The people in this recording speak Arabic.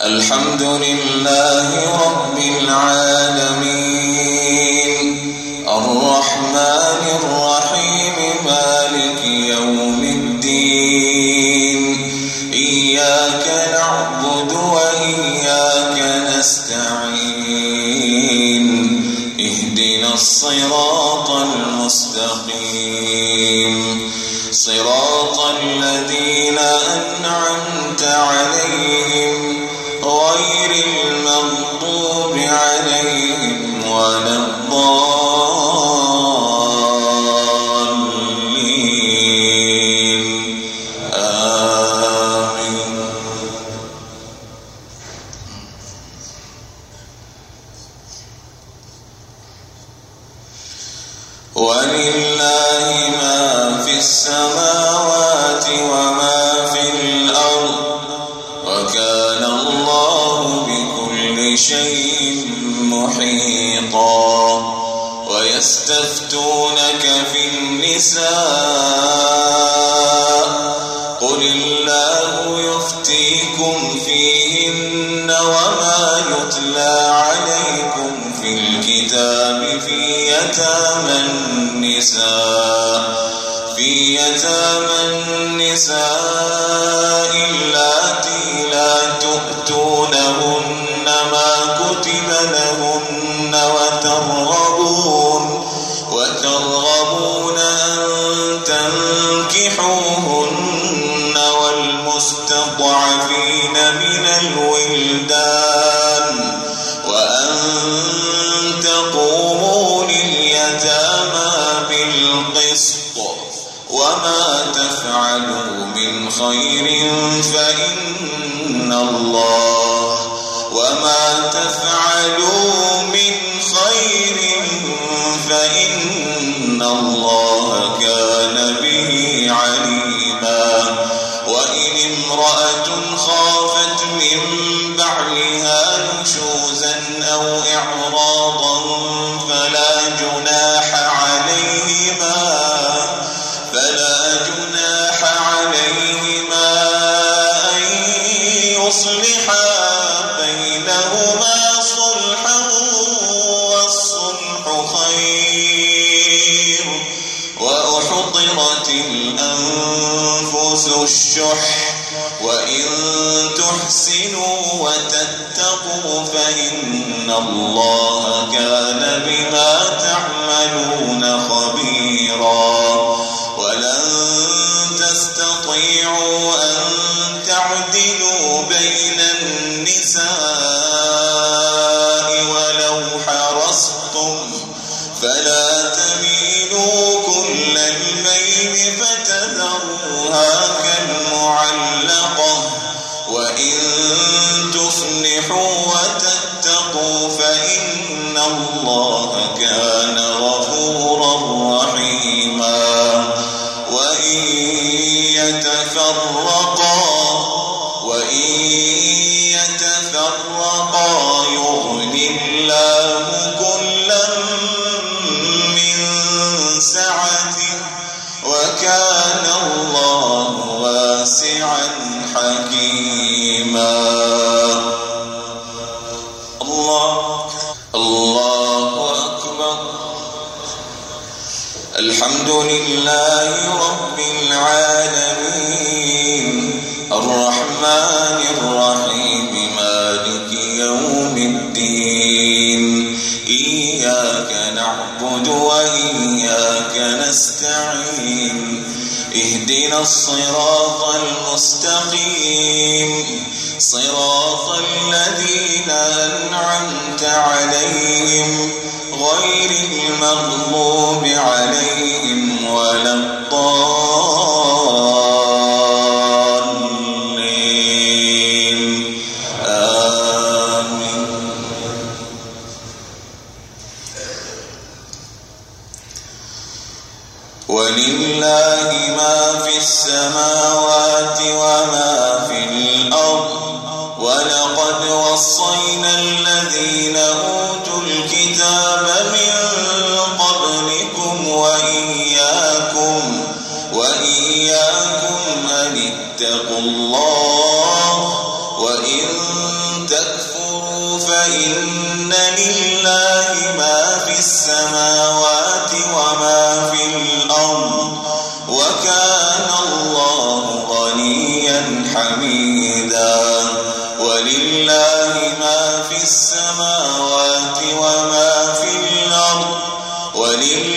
الحمد لله رب العالمين الرحمن الرحيم مالك يوم الدين إياك نعبد وإياك نستعين اهدنا الصراط المستقيم صراط الذين أنعمت عليهم غير المغضوب عليهم ولا الضالين آمين. ولله ما في السماوات وما في الأرض وكان الله بكل شيء محيطا. ويستفتونك في النساء قل الله يفتيكم فيهن وما يتلى عليكم في الكتاب في يتامى النساء اللاتي لا تؤتونهن ما كتب لهن وترغبون أن تنكحوهن والمستضعفين من الولدان وأن تقوموا لليتامى بالقسط وما تفعلوا من خير فإن الله كان به عليما. وإن امرأة خافت من بعلها نشوزا أو إعراضا فلا جناح عليهما أن يصلحا بينهما صلحا والصلح خير. وأحضرت الأنفس الشح وإن تحسنوا وتتقوا فإن الله كان بما تعملون خبيرا. ولن تستطيعوا أن تعدلوا بين النساء ولو حرصتم فلا تميلوا كل الميل فتذروها كالمعلقة. وإن تصلحوا وتتقوا فإن الله كان غفورا رحيما. وإن يتفرقا يغني الله كلا من سعته وكان الله واسعا حكيما. الله أكبر. الحمد لله رب العالمين الرحمن الرحيم مالك يوم الدين إياك نعبد وإياك نستعين اهدنا الصراط المستقيم صراط الذين أنعمت عليهم غير المغضوب عليهم ولا الضالين آمين. ولله ما في السماوات وما في الأرض ولقد وصينا الذين أوتوا الكتاب من قبلكم وإياكم أن اتقوا الله وإن وإن تكفروا فإن لله ما في السماوات وما في الأرض وكان الله غنيا حميدا ولله ما في السماوات وما في الأرض ولله